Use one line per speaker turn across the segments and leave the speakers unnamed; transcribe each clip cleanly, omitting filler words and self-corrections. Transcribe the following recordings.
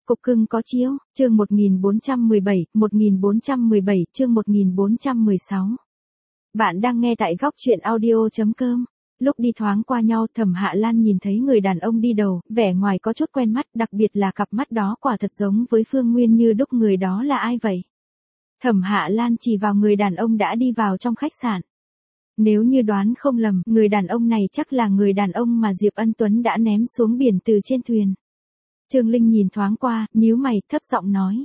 Cục cưng có chiếu, chương 1417, chương 1416. Bạn đang nghe tại góc truyện audio.com. Lúc đi thoáng qua nhau, Thẩm Hạ Lan nhìn thấy người đàn ông đi đầu, vẻ ngoài có chút quen mắt, đặc biệt là cặp mắt đó quả thật giống với Phương Nguyên như đúc. Người đó là ai vậy? Thẩm Hạ Lan chỉ vào người đàn ông đã đi vào trong khách sạn. Nếu như đoán không lầm, người đàn ông này chắc là người đàn ông mà Diệp Ân Tuấn đã ném xuống biển từ trên thuyền. Trương Linh nhìn thoáng qua, nhíu mày, thấp giọng nói.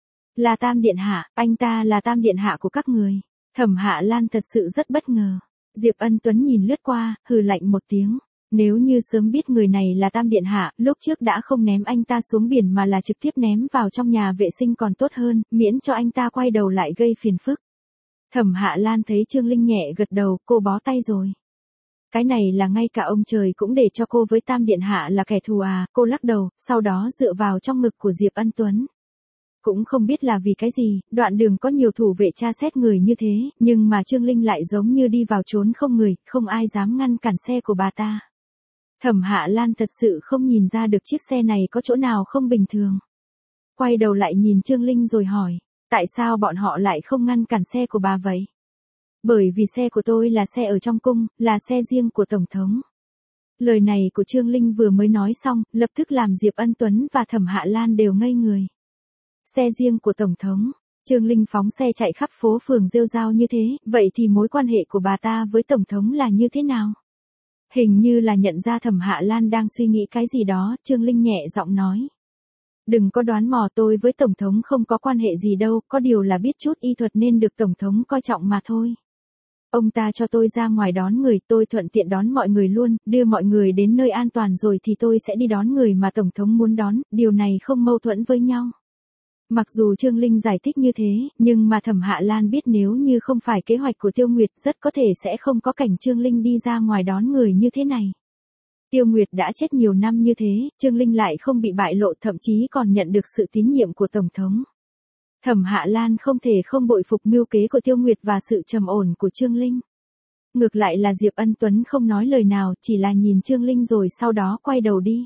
Là Tam Điện Hạ, anh ta là Tam Điện Hạ của các người. Thẩm Hạ Lan thật sự rất bất ngờ. Diệp Ân Tuấn nhìn lướt qua, hừ lạnh một tiếng. Nếu như sớm biết người này là Tam Điện Hạ, lúc trước đã không ném anh ta xuống biển mà là trực tiếp ném vào trong nhà vệ sinh còn tốt hơn, miễn cho anh ta quay đầu lại gây phiền phức. Thẩm Hạ Lan thấy Trương Linh nhẹ gật đầu, cô bó tay rồi. Cái này là ngay cả ông trời cũng để cho cô với Tam Điện Hạ là kẻ thù à? Cô lắc đầu, sau đó dựa vào trong ngực của Diệp Ân Tuấn. Cũng không biết là vì cái gì, đoạn đường có nhiều thủ vệ tra xét người như thế, nhưng mà Trương Linh lại giống như đi vào trốn không người, không ai dám ngăn cản xe của bà ta. Thẩm Hạ Lan thật sự không nhìn ra được chiếc xe này có chỗ nào không bình thường. Quay đầu lại nhìn Trương Linh rồi hỏi, tại sao bọn họ lại không ngăn cản xe của bà vậy? Bởi vì xe của tôi là xe ở trong cung, là xe riêng của Tổng thống. Lời này của Trương Linh vừa mới nói xong, lập tức làm Diệp Ân Tuấn và Thẩm Hạ Lan đều ngây người. Xe riêng của Tổng thống. Trương Linh phóng xe chạy khắp phố phường rêu rao như thế, vậy thì mối quan hệ của bà ta với Tổng thống là như thế nào? Hình như là nhận ra Thẩm Hạ Lan đang suy nghĩ cái gì đó, Trương Linh nhẹ giọng nói. Đừng có đoán mò, tôi với Tổng thống không có quan hệ gì đâu, có điều là biết chút y thuật nên được Tổng thống coi trọng mà thôi. Ông ta cho tôi ra ngoài đón người, tôi thuận tiện đón mọi người luôn, đưa mọi người đến nơi an toàn rồi thì tôi sẽ đi đón người mà Tổng thống muốn đón, điều này không mâu thuẫn với nhau. Mặc dù Trương Linh giải thích như thế, nhưng mà Thẩm Hạ Lan biết nếu như không phải kế hoạch của Tiêu Nguyệt rất có thể sẽ không có cảnh Trương Linh đi ra ngoài đón người như thế này. Tiêu Nguyệt đã chết nhiều năm như thế, Trương Linh lại không bị bại lộ, thậm chí còn nhận được sự tín nhiệm của Tổng thống. Thẩm Hạ Lan không thể không bội phục mưu kế của Tiêu Nguyệt và sự trầm ổn của Trương Linh. Ngược lại là Diệp Ân Tuấn không nói lời nào, chỉ là nhìn Trương Linh rồi sau đó quay đầu đi.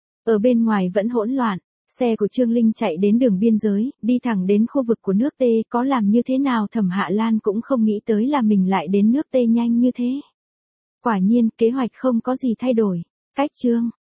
Ở bên ngoài vẫn hỗn loạn, xe của Trương Linh chạy đến đường biên giới, đi thẳng đến khu vực của nước T, có làm như thế nào Thẩm Hạ Lan cũng không nghĩ tới là mình lại đến nước T nhanh như thế. Quả nhiên, kế hoạch không có gì thay đổi. Cách chương